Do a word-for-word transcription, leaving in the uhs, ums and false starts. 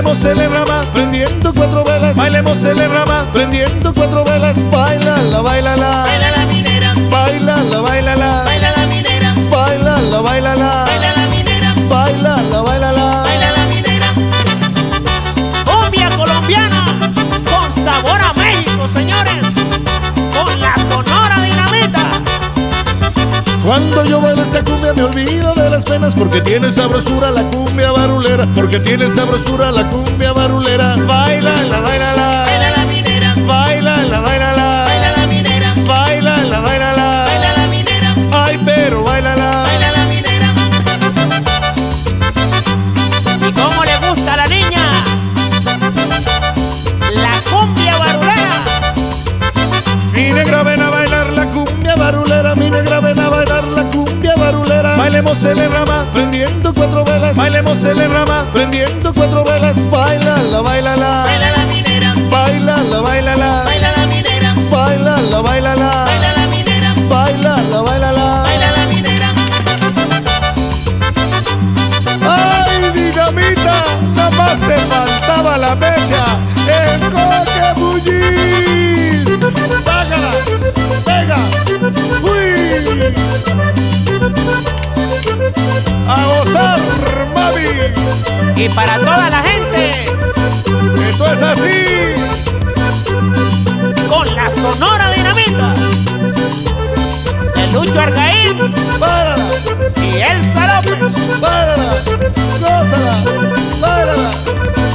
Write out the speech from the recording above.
Bailemos en la rama, prendiendo cuatro velas. Bailemos en la rama, prendiendo cuatro velas. Bailala, bailala, Baila la minera, bailala, bailala, baila la minera, bailala, bailala, baila la minera, bailala, bailala. baila la minera. Cumbia colombiana con sabor a México, señores, con la Sonora Dinamita. Cuando yo bailo esta cumbia me olvido de las penas, porque tiene sabrosura la cumbia barulera, porque tiene sabrosura la cumbia barulera. Bailala, bailala, Baila la minera, bailala, bailala, baila la minera, bailala, bailala. baila la minera, Ay, pero bailala. baila la minera. ¿Y cómo le gusta a la niña? La cumbia barulera. Mi negra, ven a bailar la cumbia barulera. Mi negra, ven a bailar la cumbia barulera. Bailemos en la rama, prendiendo cuatro velas. Bailemos en la rama, prendiendo cuatro velas. Bailala, bailala, Baila la minera, bailala, bailala, baila la minera, bailala, bailala, baila la minera, bailala, bailala. baila la minera. ¡Ay, dinamita! Nada más te faltaba la mecha. El coque bulliz. Sácala, pega, uy. A gozar, mami. Y para toda la gente, Esto es así. con la Sonora Dinamita, el Lucho Argaín Párala, y Elsa López. párala, gózala, párala.